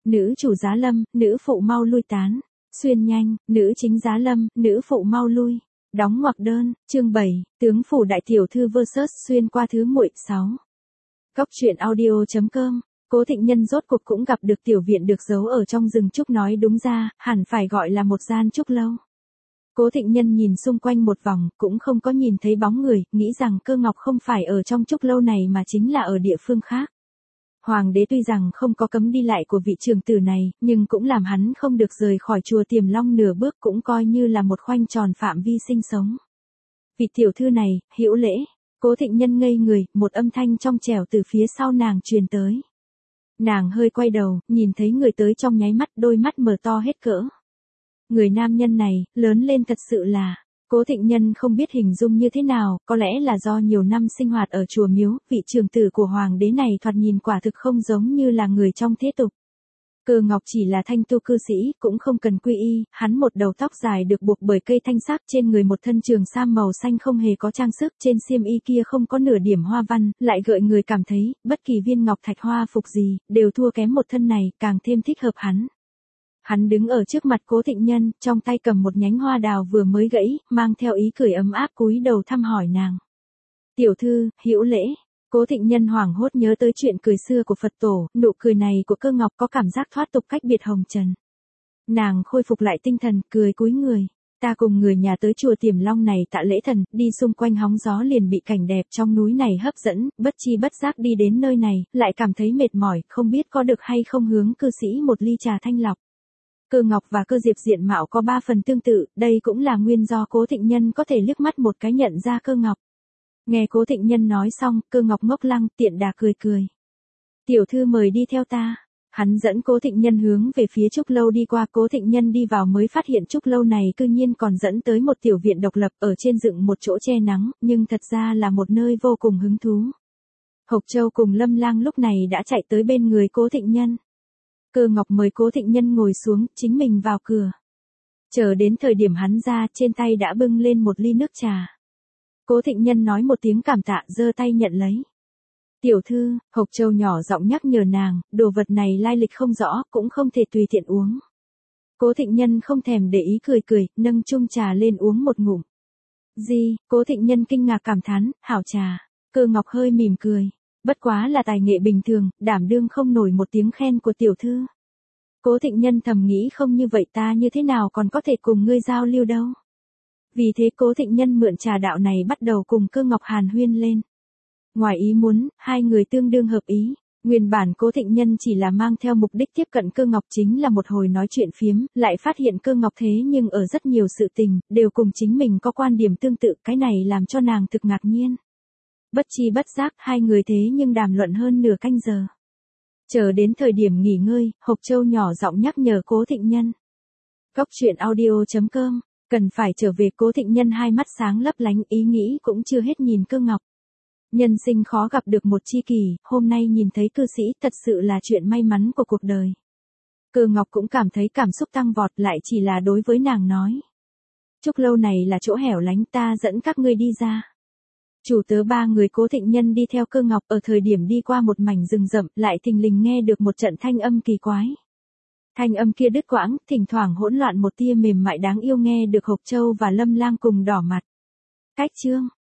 nữ chủ giá lâm, nữ phụ mau lui tán. Xuyên nhanh, nữ chính giá lâm, nữ phụ mau lui. Đóng ngoặc đơn, chương 7, tướng phủ đại tiểu thư vs xuyên qua thứ muội 6. Cóc truyện audio.com. Cố Thịnh Nhân rốt cuộc cũng gặp được tiểu viện được giấu ở trong rừng trúc, nói đúng ra, hẳn phải gọi là một gian trúc lâu. Cố Thịnh Nhân nhìn xung quanh một vòng, cũng không có nhìn thấy bóng người, nghĩ rằng Cơ Ngọc không phải ở trong trúc lâu này mà chính là ở địa phương khác. Hoàng đế tuy rằng không có cấm đi lại của vị trưởng tử này, nhưng cũng làm hắn không được rời khỏi chùa Tiềm Long nửa bước, cũng coi như là một khoanh tròn phạm vi sinh sống. Vị tiểu thư này, hữu lễ. Cố Thịnh Nhân ngây người, một âm thanh trong trẻo từ phía sau nàng truyền tới. Nàng hơi quay đầu, nhìn thấy người tới trong nháy mắt, đôi mắt mở to hết cỡ. Người nam nhân này, lớn lên thật sự là... Cố Thịnh Nhân không biết hình dung như thế nào, có lẽ là do nhiều năm sinh hoạt ở chùa miếu, vị trưởng tử của hoàng đế này thoạt nhìn quả thực không giống như là người trong thế tục. Cơ Ngọc chỉ là thanh tu cư sĩ, cũng không cần quy y, hắn một đầu tóc dài được buộc bởi cây thanh sắc, trên người một thân trường sam màu xanh không hề có trang sức, trên xiêm y kia không có nửa điểm hoa văn, lại gợi người cảm thấy, bất kỳ viên ngọc thạch hoa phục gì, đều thua kém một thân này, càng thêm thích hợp hắn. Hắn đứng ở trước mặt Cố Thịnh Nhân, trong tay cầm một nhánh hoa đào vừa mới gãy, mang theo ý cười ấm áp cúi đầu thăm hỏi nàng. Tiểu thư, hữu lễ. Cố Thịnh Nhân hoảng hốt nhớ tới chuyện cười xưa của Phật tổ, nụ cười này của Cơ Ngọc có cảm giác thoát tục cách biệt hồng trần. Nàng khôi phục lại tinh thần, cười cúi người. Ta cùng người nhà tới chùa Tiềm Long này tạ lễ thần, đi xung quanh hóng gió liền bị cảnh đẹp trong núi này hấp dẫn, bất chi bất giác đi đến nơi này, lại cảm thấy mệt mỏi, không biết có được hay không hướng cư sĩ một ly trà thanh lọc. Cơ Ngọc và Cơ Diệp diện mạo có 3 phần tương tự, đây cũng là nguyên do Cố Thịnh Nhân có thể liếc mắt một cái nhận ra Cơ Ngọc. Nghe Cố Thịnh Nhân nói xong, Cơ Ngọc ngốc lăng, tiện đà cười cười. Tiểu thư mời đi theo ta. Hắn dẫn Cố Thịnh Nhân hướng về phía trúc lâu đi qua. Cố Thịnh Nhân đi vào mới phát hiện trúc lâu này cư nhiên còn dẫn tới một tiểu viện độc lập, ở trên dựng một chỗ che nắng, nhưng thật ra là một nơi vô cùng hứng thú. Hộc Châu cùng Lâm Lang lúc này đã chạy tới bên người Cố Thịnh Nhân. Cơ Ngọc mời Cố Thịnh Nhân ngồi xuống, chính mình vào cửa. Chờ đến thời điểm hắn ra, trên tay đã bưng lên một ly nước trà. Cố Thịnh Nhân nói một tiếng cảm tạ, giơ tay nhận lấy. Tiểu thư, Hộc Châu nhỏ giọng nhắc nhở nàng, đồ vật này lai lịch không rõ, cũng không thể tùy tiện uống. Cố Thịnh Nhân không thèm để ý, cười cười, nâng chung trà lên uống một ngụm. Gì? Cố Thịnh Nhân kinh ngạc cảm thán, hảo trà. Cơ Ngọc hơi mỉm cười. Bất quá là tài nghệ bình thường, đảm đương không nổi một tiếng khen của tiểu thư. Cố Thịnh Nhân thầm nghĩ, không như vậy ta như thế nào còn có thể cùng ngươi giao lưu đâu. Vì thế Cố Thịnh Nhân mượn trà đạo này bắt đầu cùng Cơ Ngọc hàn huyên lên. Ngoài ý muốn, hai người tương đương hợp ý. Nguyên bản Cố Thịnh Nhân chỉ là mang theo mục đích tiếp cận Cơ Ngọc, chính là một hồi nói chuyện phiếm, lại phát hiện Cơ Ngọc thế nhưng ở rất nhiều sự tình, đều cùng chính mình có quan điểm tương tự, cái này làm cho nàng thực ngạc nhiên. Bất chi bất giác, hai người thế nhưng đàm luận hơn nửa canh giờ. Chờ đến thời điểm nghỉ ngơi, Hộc Châu nhỏ giọng nhắc nhở Cố Thịnh Nhân. Cóc truyện audio.com, cần phải trở về. Cố Thịnh Nhân hai mắt sáng lấp lánh, ý nghĩ cũng chưa hết nhìn Cơ Ngọc. Nhân sinh khó gặp được một tri kỷ, hôm nay nhìn thấy cư sĩ thật sự là chuyện may mắn của cuộc đời. Cơ Ngọc cũng cảm thấy cảm xúc tăng vọt, lại chỉ là đối với nàng nói. Trúc lâu này là chỗ hẻo lánh, ta dẫn các ngươi đi ra. Chủ tớ 3 người Cố Thịnh Nhân đi theo Cơ Ngọc, ở thời điểm đi qua một mảnh rừng rậm, lại thình lình nghe được một trận thanh âm kỳ quái. Thanh âm kia đứt quãng, thỉnh thoảng hỗn loạn một tia mềm mại đáng yêu, nghe được Hộc Châu và Lâm Lang cùng đỏ mặt. Cách chương,